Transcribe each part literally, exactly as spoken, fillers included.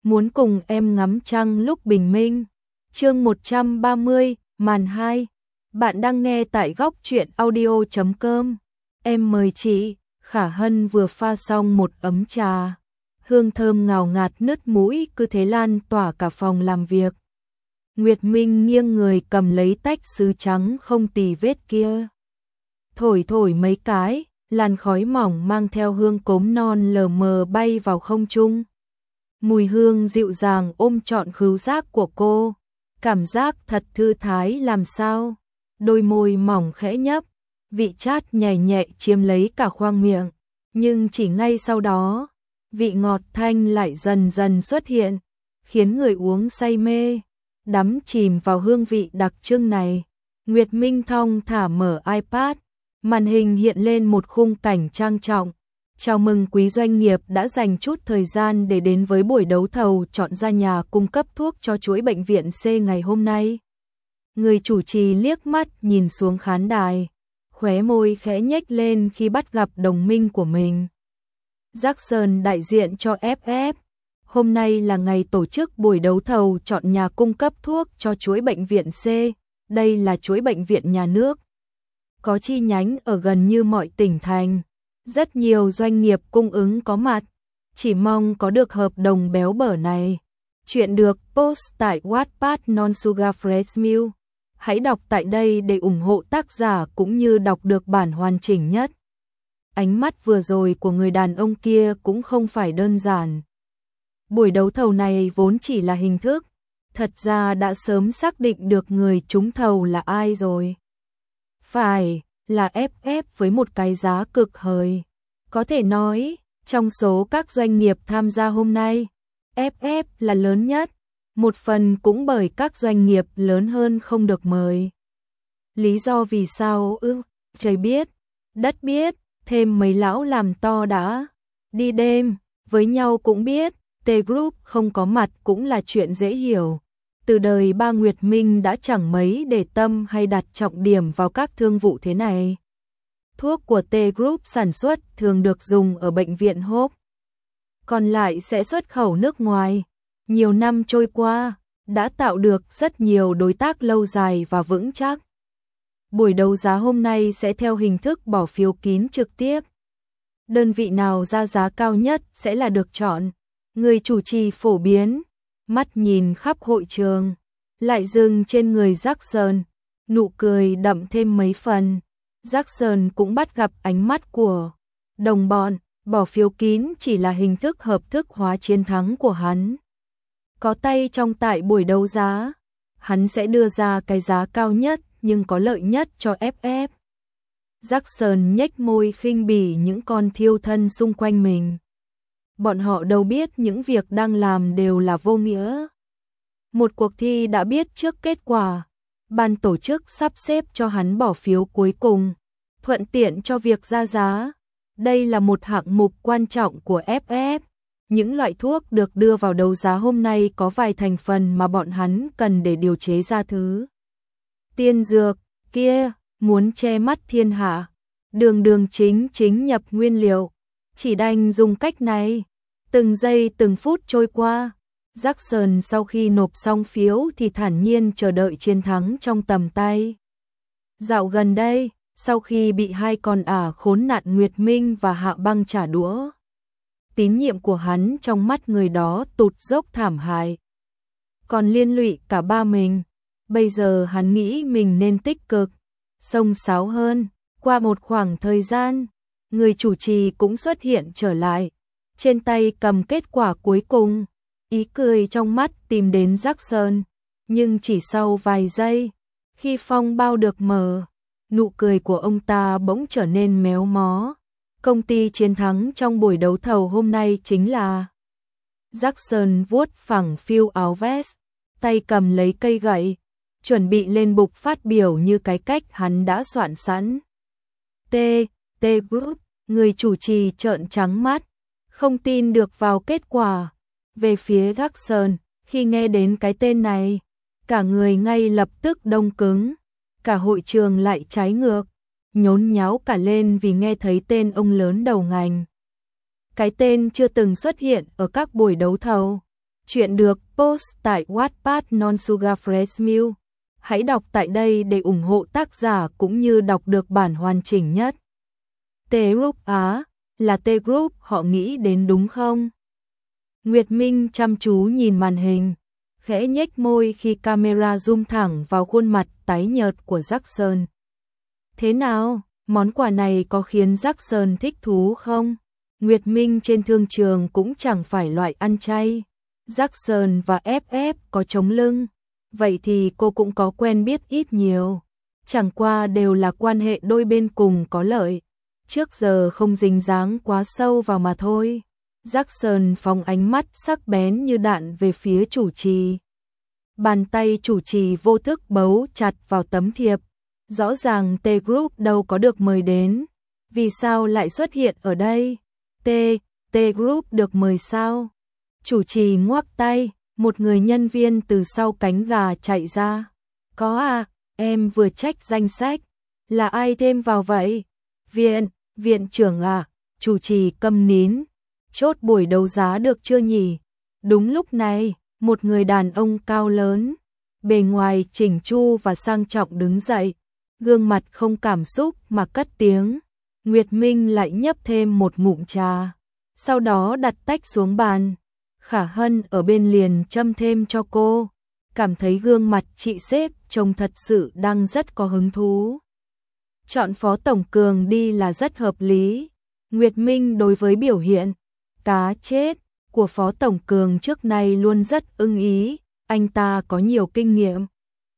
muốn cùng em ngắm trăng lúc bình minh. Chương một trăm ba mươi, màn hai. Bạn đang nghe tại góc truyện audio chấm com. Em mời chị. Khả Hân vừa pha xong một ấm trà. Hương thơm ngào ngạt nứt mũi cứ thế lan tỏa cả phòng làm việc. Nguyệt Minh nghiêng người cầm lấy tách sứ trắng không tì vết kia. Thổi thổi mấy cái, làn khói mỏng mang theo hương cốm non lờ mờ bay vào không trung. Mùi hương dịu dàng ôm trọn khứu giác của cô, cảm giác thật thư thái làm sao. Đôi môi mỏng khẽ nhấp, vị chát nhẹ nhẹ chiếm lấy cả khoang miệng, nhưng chỉ ngay sau đó, vị ngọt thanh lại dần dần xuất hiện, khiến người uống say mê, đắm chìm vào hương vị đặc trưng này. Nguyệt Minh thong thả mở iPad, màn hình hiện lên một khung cảnh trang trọng. Chào mừng quý doanh nghiệp đã dành chút thời gian để đến với buổi đấu thầu chọn ra nhà cung cấp thuốc cho chuỗi bệnh viện C ngày hôm nay. Người chủ trì liếc mắt nhìn xuống khán đài, khóe môi khẽ nhếch lên khi bắt gặp đồng minh của mình. Jackson đại diện cho ép ép. Hôm nay là ngày tổ chức buổi đấu thầu chọn nhà cung cấp thuốc cho chuỗi bệnh viện C. Đây là chuỗi bệnh viện nhà nước, có chi nhánh ở gần như mọi tỉnh thành. Rất nhiều doanh nghiệp cung ứng có mặt, chỉ mong có được hợp đồng béo bở này. Chuyện được post tại Wattpad Non Sugar Fresh Milk. Hãy đọc tại đây để ủng hộ tác giả cũng như đọc được bản hoàn chỉnh nhất. Ánh mắt vừa rồi của người đàn ông kia cũng không phải đơn giản. Buổi đấu thầu này vốn chỉ là hình thức, thật ra đã sớm xác định được người trúng thầu là ai rồi. Phải là ép ép với một cái giá cực hời. Có thể nói, trong số các doanh nghiệp tham gia hôm nay, ép ép là lớn nhất, một phần cũng bởi các doanh nghiệp lớn hơn không được mời. Lý do vì sao ư? Trời biết, đất biết, thêm mấy lão làm to đã. Đi đêm, với nhau cũng biết, T Group không có mặt cũng là chuyện dễ hiểu. Từ đời ba Nguyệt Minh đã chẳng mấy để tâm hay đặt trọng điểm vào các thương vụ thế này. Thuốc của T Group sản xuất thường được dùng ở bệnh viện Hope, còn lại sẽ xuất khẩu nước ngoài. Nhiều năm trôi qua, đã tạo được rất nhiều đối tác lâu dài và vững chắc. Buổi đấu giá hôm nay sẽ theo hình thức bỏ phiếu kín trực tiếp. Đơn vị nào ra giá cao nhất sẽ là được chọn. Người chủ trì phổ biến, mắt nhìn khắp hội trường, lại dừng trên người Jackson, nụ cười đậm thêm mấy phần. Jackson cũng bắt gặp ánh mắt của đồng bọn, bỏ phiếu kín chỉ là hình thức hợp thức hóa chiến thắng của hắn. Có tay trong tại buổi đấu giá, hắn sẽ đưa ra cái giá cao nhất nhưng có lợi nhất cho ép ép. Jackson nhếch môi khinh bỉ những con thiêu thân xung quanh mình. Bọn họ đâu biết những việc đang làm đều là vô nghĩa. Một cuộc thi đã biết trước kết quả, ban tổ chức sắp xếp cho hắn bỏ phiếu cuối cùng, thuận tiện cho việc ra giá. Đây là một hạng mục quan trọng của ép ép. Những loại thuốc được đưa vào đấu giá hôm nay có vài thành phần mà bọn hắn cần để điều chế ra thứ tiên dược kia, muốn che mắt thiên hạ, đường đường chính chính nhập nguyên liệu, chỉ đành dùng cách này. Từng giây từng phút trôi qua, Jackson sau khi nộp xong phiếu thì thản nhiên chờ đợi chiến thắng trong tầm tay. Dạo gần đây, sau khi bị hai con ả khốn nạn Nguyệt Minh và Hạ Băng trả đũa, tín nhiệm của hắn trong mắt người đó tụt dốc thảm hại, còn liên lụy cả ba mình. Bây giờ hắn nghĩ mình nên tích cực, xông xáo hơn. Qua một khoảng thời gian, người chủ trì cũng xuất hiện trở lại, trên tay cầm kết quả cuối cùng, ý cười trong mắt tìm đến Jackson. Nhưng chỉ sau vài giây, khi phong bao được mở, nụ cười của ông ta bỗng trở nên méo mó. Công ty chiến thắng trong buổi đấu thầu hôm nay chính là... Jackson vuốt phẳng phiu áo vest, tay cầm lấy cây gậy, chuẩn bị lên bục phát biểu như cái cách hắn đã soạn sẵn. T, T Group, người chủ trì trợn trắng mắt, không tin được vào kết quả. Về phía Jackson, khi nghe đến cái tên này, cả người ngay lập tức đông cứng, cả hội trường lại trái ngược, nhốn nháo cả lên vì nghe thấy tên ông lớn đầu ngành. Cái tên chưa từng xuất hiện ở các buổi đấu thầu, Chuyện được post tại Wattpad Non Sugar Fresh Milk. Hãy đọc tại đây để ủng hộ tác giả cũng như đọc được bản hoàn chỉnh nhất. T-Group Á, là T-Group họ nghĩ đến đúng không? Nguyệt Minh chăm chú nhìn màn hình, khẽ nhếch môi khi camera zoom thẳng vào khuôn mặt tái nhợt của Jackson. Thế nào, món quà này có khiến Jackson thích thú không? Nguyệt Minh trên thương trường cũng chẳng phải loại ăn chay. Jackson và ép ép có chống lưng, vậy thì cô cũng có quen biết ít nhiều. Chẳng qua đều là quan hệ đôi bên cùng có lợi, trước giờ không dính dáng quá sâu vào mà thôi. Jackson phóng ánh mắt sắc bén như đạn về phía chủ trì. Bàn tay chủ trì vô thức bấu chặt vào tấm thiệp. Rõ ràng T-Group đâu có được mời đến. Vì sao lại xuất hiện ở đây? T, T-Group được mời sao? Chủ trì ngoắc tay, một người nhân viên từ sau cánh gà chạy ra. Có à, em vừa check danh sách. Là ai thêm vào vậy? Viện, viện trưởng à? Chủ trì câm nín. Chốt buổi đấu giá được chưa nhỉ? Đúng lúc này, một người đàn ông cao lớn, bề ngoài chỉnh chu và sang trọng đứng dậy, gương mặt không cảm xúc mà cất tiếng. Nguyệt Minh lại nhấp thêm một ngụm trà, sau đó đặt tách xuống bàn. Khả Hân ở bên liền châm thêm cho cô, cảm thấy gương mặt chị sếp trông thật sự đang rất có hứng thú. Chọn Phó Tổng Cường đi là rất hợp lý. Nguyệt Minh đối với biểu hiện cá chết của Phó Tổng Cường trước nay luôn rất ưng ý, anh ta có nhiều kinh nghiệm,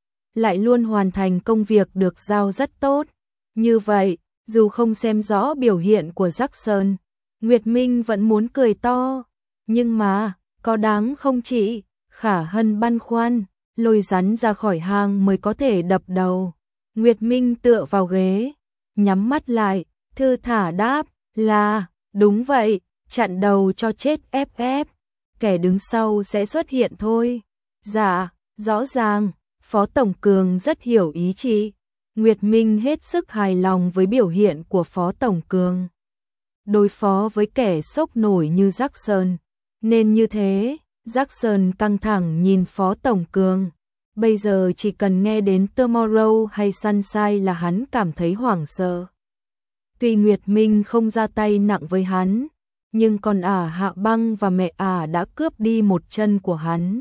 lại luôn hoàn thành công việc được giao rất tốt. Như vậy, dù không xem rõ biểu hiện của Jackson, Nguyệt Minh vẫn muốn cười to. Nhưng mà, có đáng không chị? Khả Hân băn khoăn, lôi rắn ra khỏi hang mới có thể đập đầu. Nguyệt Minh tựa vào ghế, nhắm mắt lại, thư thả đáp là, đúng vậy, chặn đầu cho chết ép ép, kẻ đứng sau sẽ xuất hiện thôi. Dạ, rõ ràng, Phó Tổng Cường rất hiểu ý chị. Nguyệt Minh hết sức hài lòng với biểu hiện của Phó Tổng Cường. Đối phó với kẻ sốc nổi như Jackson, nên như thế. Jackson căng thẳng nhìn Phó Tổng Cường. Bây giờ chỉ cần nghe đến Tomorrow hay Sunshine là hắn cảm thấy hoảng sợ. Tuy Nguyệt Minh không ra tay nặng với hắn, nhưng con ả Hạ Băng và mẹ ả đã cướp đi một chân của hắn.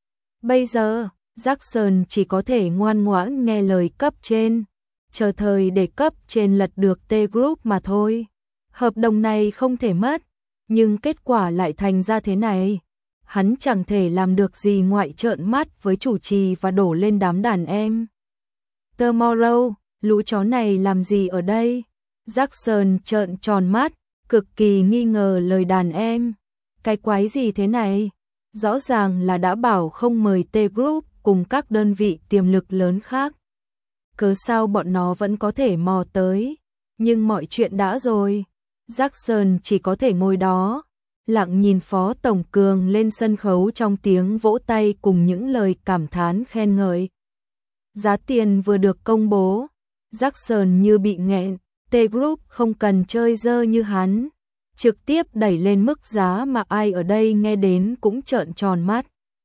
Bây giờ, Jackson chỉ có thể ngoan ngoãn nghe lời cấp trên, chờ thời để cấp trên lật được T-Group mà thôi. Hợp đồng này không thể mất, nhưng kết quả lại thành ra thế này. Hắn chẳng thể làm được gì ngoại trợn mắt với chủ trì và đổ lên đám đàn em. Tomorrow, lũ chó này làm gì ở đây? Jackson trợn tròn mắt, cực kỳ nghi ngờ lời đàn em. Cái quái gì thế này? Rõ ràng là đã bảo không mời T-Group cùng các đơn vị tiềm lực lớn khác. Cớ sao bọn nó vẫn có thể mò tới? Nhưng mọi chuyện đã rồi. Jackson chỉ có thể ngồi đó, lặng nhìn Phó Tổng Cường lên sân khấu trong tiếng vỗ tay cùng những lời cảm thán khen ngợi. Giá tiền vừa được công bố, Jackson như bị nghẹn. T-Group không cần chơi dơ như hắn, trực tiếp đẩy lên mức giá mà ai ở đây nghe đến cũng trợn tròn mắt.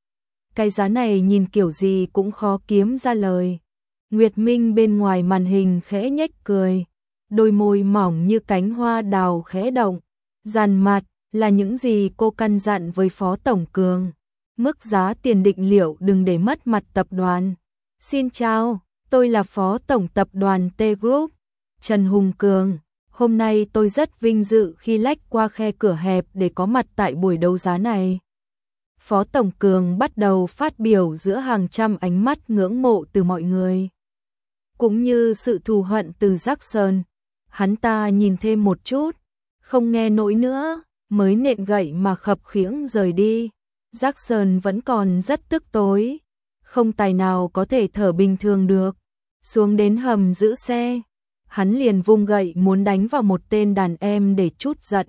Cái giá này nhìn kiểu gì cũng khó kiếm ra lời. Nguyệt Minh bên ngoài màn hình khẽ nhếch cười, đôi môi mỏng như cánh hoa đào khẽ động. Dàn mặt là những gì cô căn dặn với Phó Tổng Cường. Mức giá tiền định liệu đừng để mất mặt tập đoàn. Xin chào, tôi là Phó Tổng Tập đoàn T-Group, Trần Hùng Cường. Hôm nay tôi rất vinh dự khi lách qua khe cửa hẹp để có mặt tại buổi đấu giá này. Phó Tổng Cường bắt đầu phát biểu giữa hàng trăm ánh mắt ngưỡng mộ từ mọi người, cũng như sự thù hận từ Jackson. Hắn ta nhìn thêm một chút, không nghe nổi nữa, mới nện gậy mà khập khiễng rời đi. Jackson vẫn còn rất tức tối, không tài nào có thể thở bình thường được. Xuống đến hầm giữ xe, hắn liền vung gậy muốn đánh vào một tên đàn em để trút giận.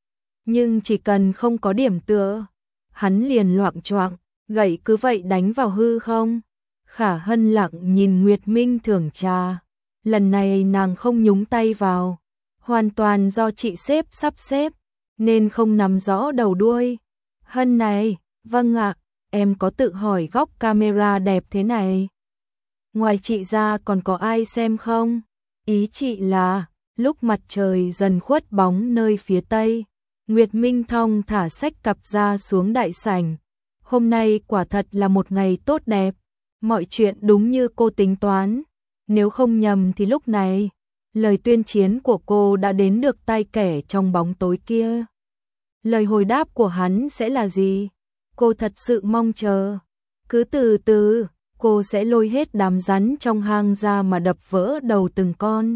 Nhưng chỉ cần không có điểm tựa, hắn liền loạng choạng, gậy cứ vậy đánh vào hư không. Khả Hân lặng nhìn Nguyệt Minh thưởng trà. Lần này nàng không nhúng tay vào, hoàn toàn do chị sếp sắp xếp, nên không nắm rõ đầu đuôi. Hân này, Vâng ạ, em có tự hỏi góc camera đẹp thế này. Ngoài chị ra còn có ai xem không? Ý chị là, lúc mặt trời dần khuất bóng nơi phía tây, Nguyệt Minh thong thả xách cặp ra xuống đại sảnh. Hôm nay quả thật là một ngày tốt đẹp, mọi chuyện đúng như cô tính toán. Nếu không nhầm thì lúc này, lời tuyên chiến của cô đã đến được tai kẻ trong bóng tối kia. Lời hồi đáp của hắn sẽ là gì? Cô thật sự mong chờ. Cứ từ từ, cô sẽ lôi hết đám rắn trong hang ra mà đập vỡ đầu từng con.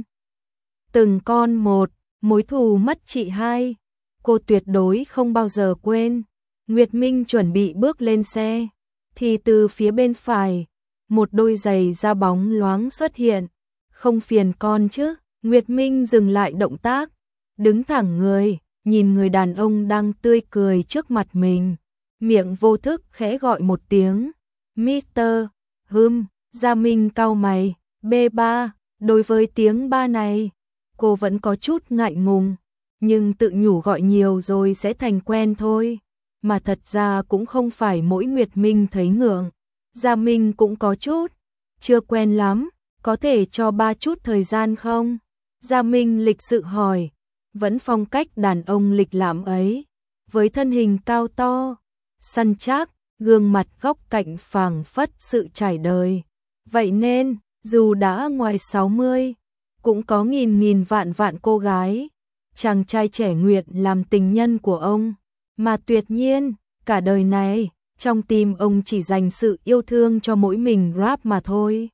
Từng con một, mối thù mất chị hai. Cô tuyệt đối không bao giờ quên. Nguyệt Minh chuẩn bị bước lên xe, thì từ phía bên phải, một đôi giày da bóng loáng xuất hiện. Không phiền con chứ? Nguyệt Minh dừng lại động tác, đứng thẳng người, nhìn người đàn ông đang tươi cười trước mặt mình. Miệng vô thức khẽ gọi một tiếng. mít tơ Hừm, Gia Minh cau mày. bê ba, đối với tiếng ba này, cô vẫn có chút ngại ngùng, nhưng tự nhủ gọi nhiều rồi sẽ thành quen thôi. Mà thật ra cũng không phải mỗi Nguyệt Minh thấy ngượng. Gia Minh cũng có chút, chưa quen lắm, có thể cho ba chút thời gian không? Gia Minh lịch sự hỏi, vẫn phong cách đàn ông lịch lãm ấy, với thân hình cao to, săn chắc, gương mặt góc cạnh phảng phất sự trải đời. Vậy nên, dù đã ngoài sáu mươi, cũng có nghìn nghìn vạn vạn cô gái, chàng trai trẻ nguyện làm tình nhân của ông, mà tuyệt nhiên, cả đời này, trong tim ông chỉ dành sự yêu thương cho mỗi mình rap mà thôi.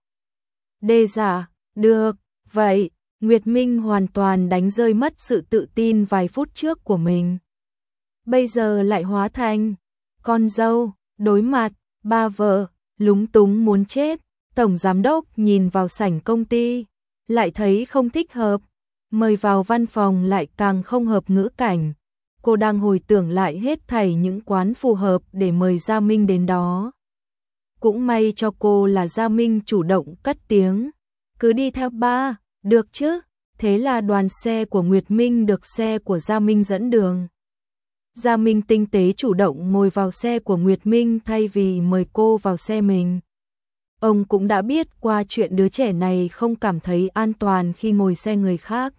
Đê giả, được, vậy, Nguyệt Minh hoàn toàn đánh rơi mất sự tự tin vài phút trước của mình. Bây giờ lại hóa thành con dâu, đối mặt, ba vợ, lúng túng muốn chết. Tổng giám đốc nhìn vào sảnh công ty, lại thấy không thích hợp, mời vào văn phòng lại càng không hợp ngữ cảnh. Cô đang hồi tưởng lại hết thảy những quán phù hợp để mời Gia Minh đến đó. Cũng may cho cô là Gia Minh chủ động cất tiếng, cứ đi theo ba, được chứ? Thế là đoàn xe của Nguyệt Minh được xe của Gia Minh dẫn đường. Gia Minh tinh tế chủ động ngồi vào xe của Nguyệt Minh thay vì mời cô vào xe mình. Ông cũng đã biết qua chuyện đứa trẻ này không cảm thấy an toàn khi ngồi xe người khác.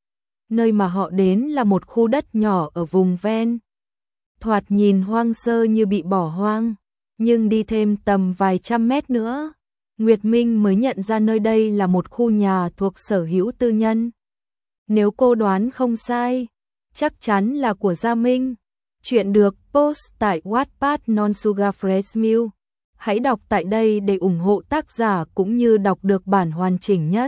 Nơi mà họ đến là một khu đất nhỏ ở vùng ven. Thoạt nhìn hoang sơ như bị bỏ hoang, nhưng đi thêm tầm vài trăm mét nữa, Nguyệt Minh mới nhận ra nơi đây là một khu nhà thuộc sở hữu tư nhân. Nếu cô đoán không sai, chắc chắn là của Gia Minh. Chuyện được post tại Wattpad Non Sugar Fresh Milk. Hãy đọc tại đây để ủng hộ tác giả cũng như đọc được bản hoàn chỉnh nhất.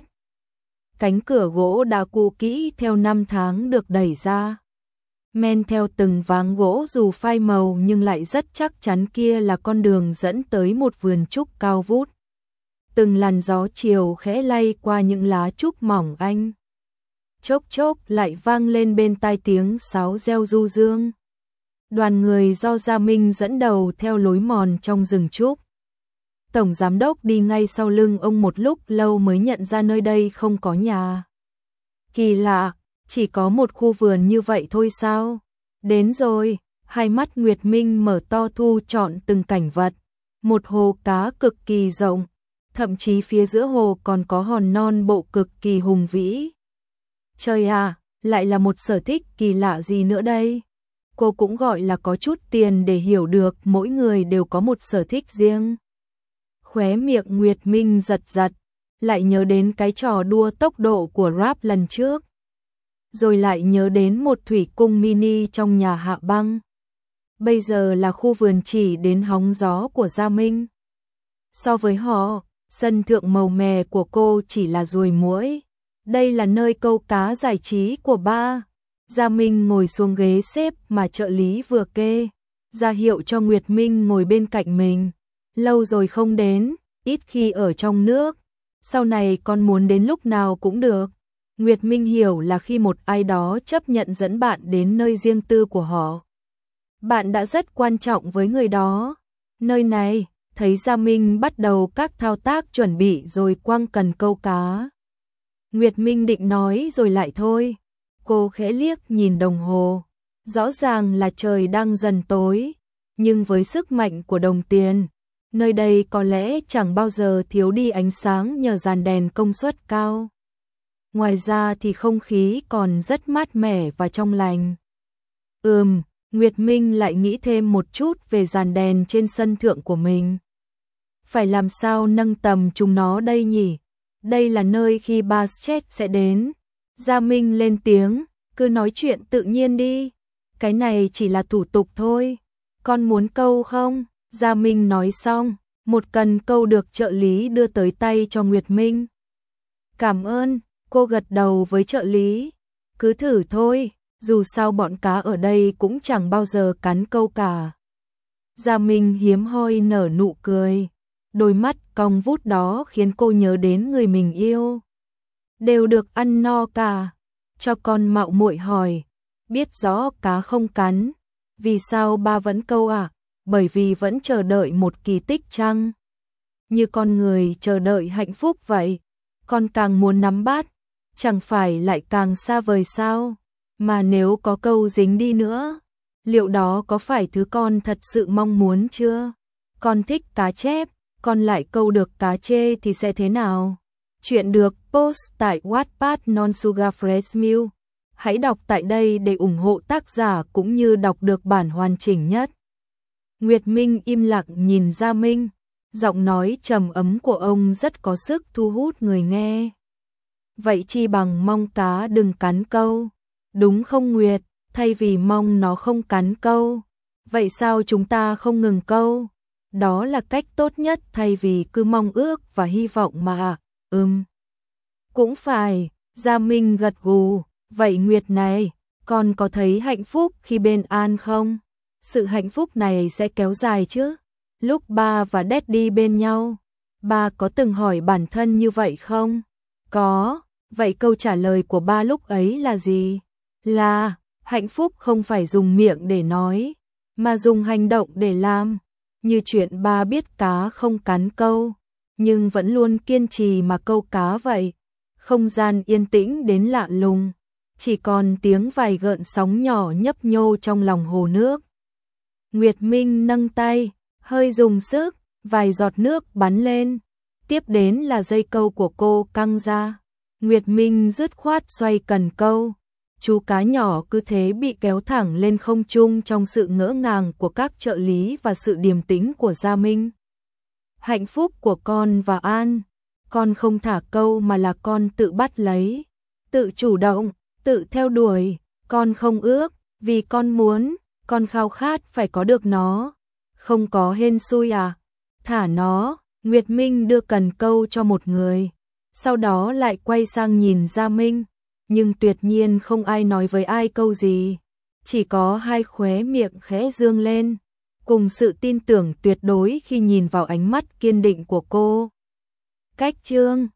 Cánh cửa gỗ đã cũ kỹ theo năm tháng được đẩy ra. Men theo từng váng gỗ dù phai màu nhưng lại rất chắc chắn kia là con đường dẫn tới một vườn trúc cao vút. Từng làn gió chiều khẽ lay qua những lá trúc mỏng anh. Chốc chốc lại vang lên bên tai tiếng sáo reo du dương. Đoàn người do Gia Minh dẫn đầu theo lối mòn trong rừng trúc. Tổng giám đốc đi ngay sau lưng ông một lúc lâu mới nhận ra nơi đây không có nhà. Kỳ lạ, chỉ có một khu vườn như vậy thôi sao? Đến rồi, hai mắt Nguyệt Minh mở to thu trọn từng cảnh vật. Một hồ cá cực kỳ rộng, thậm chí phía giữa hồ còn có hòn non bộ cực kỳ hùng vĩ. Trời à, lại là một sở thích kỳ lạ gì nữa đây? Cô cũng gọi là có chút tiền để hiểu được mỗi người đều có một sở thích riêng. Khóe miệng Nguyệt Minh giật giật, lại nhớ đến cái trò đua tốc độ của rap lần trước. Rồi lại nhớ đến một thủy cung mini trong nhà Hạ Băng. Bây giờ là khu vườn chỉ đến hóng gió của Gia Minh. So với họ, sân thượng màu mè của cô chỉ là ruồi muỗi. Đây là nơi câu cá giải trí của ba. Gia Minh ngồi xuống ghế xếp mà trợ lý vừa kê, ra hiệu cho Nguyệt Minh ngồi bên cạnh mình. Lâu rồi không đến, ít khi ở trong nước. Sau này con muốn đến lúc nào cũng được. Nguyệt Minh hiểu là khi một ai đó chấp nhận dẫn bạn đến nơi riêng tư của họ, bạn đã rất quan trọng với người đó. Nơi này, thấy Gia Minh bắt đầu các thao tác chuẩn bị rồi quăng cần câu cá. Nguyệt Minh định nói rồi lại thôi. Cô khẽ liếc nhìn đồng hồ. Rõ ràng là trời đang dần tối. nhưng với sức mạnh của đồng tiền, nơi đây có lẽ chẳng bao giờ thiếu đi ánh sáng nhờ dàn đèn công suất cao. Ngoài ra thì không khí còn rất mát mẻ và trong lành. Ừm, Nguyệt Minh lại nghĩ thêm một chút về dàn đèn trên sân thượng của mình. Phải làm sao nâng tầm chúng nó đây nhỉ? Đây là nơi khi Bastet sẽ đến. Gia Minh lên tiếng, cứ nói chuyện tự nhiên đi. Cái này chỉ là thủ tục thôi. Con muốn câu không? Gia Minh nói xong, một cần câu được trợ lý đưa tới tay cho Nguyệt Minh. Cảm ơn, cô gật đầu với trợ lý. Cứ thử thôi, dù sao bọn cá ở đây cũng chẳng bao giờ cắn câu cả. Gia Minh hiếm hoi nở nụ cười. Đôi mắt cong vút đó khiến cô nhớ đến người mình yêu. Đều được ăn no cả. Cho con mạo muội hỏi, biết rõ cá không cắn, vì sao ba vẫn câu à? Bởi vì vẫn chờ đợi một kỳ tích chăng? Như con người chờ đợi hạnh phúc vậy, con càng muốn nắm bắt, chẳng phải lại càng xa vời sao? Mà nếu có câu dính đi nữa, liệu đó có phải thứ con thật sự mong muốn chưa? Con thích cá chép, con lại câu được cá chê thì sẽ thế nào? Chuyện được post tại Wattpad Non Sugar Fresh Milk. Hãy đọc tại đây để ủng hộ tác giả cũng như đọc được bản hoàn chỉnh nhất. Nguyệt Minh im lặng nhìn Gia Minh, giọng nói trầm ấm của ông rất có sức thu hút người nghe. Vậy chi bằng mong cá đừng cắn câu, đúng không Nguyệt? Thay vì mong nó không cắn câu, vậy sao chúng ta không ngừng câu? Đó là cách tốt nhất thay vì cứ mong ước và hy vọng mà. Ừm, cũng phải. Gia Minh gật gù. Vậy Nguyệt này, con có thấy hạnh phúc khi bên An không? Sự hạnh phúc này sẽ kéo dài chứ? Lúc ba và Daddy bên nhau, ba có từng hỏi bản thân như vậy không? Có. Vậy câu trả lời của ba lúc ấy là gì? Là, hạnh phúc không phải dùng miệng để nói, mà dùng hành động để làm. Như chuyện ba biết cá không cắn câu, nhưng vẫn luôn kiên trì mà câu cá vậy. Không gian yên tĩnh đến lạ lùng, chỉ còn tiếng vài gợn sóng nhỏ nhấp nhô trong lòng hồ nước. Nguyệt Minh nâng tay, hơi dùng sức, vài giọt nước bắn lên. Tiếp đến là dây câu của cô căng ra. Nguyệt Minh dứt khoát xoay cần câu. Chú cá nhỏ cứ thế bị kéo thẳng lên không trung trong sự ngỡ ngàng của các trợ lý và sự điềm tĩnh của Gia Minh. Hạnh phúc của con và An, con không thả câu mà là con tự bắt lấy, tự chủ động, tự theo đuổi, con không ước, vì con muốn, con khao khát phải có được nó. Không có hên xui à? Thả nó. Nguyệt Minh đưa cần câu cho một người, sau đó lại quay sang nhìn Gia Minh. Nhưng tuyệt nhiên không ai nói với ai câu gì, chỉ có hai khóe miệng khẽ dương lên, cùng sự tin tưởng tuyệt đối khi nhìn vào ánh mắt kiên định của cô. Cách chương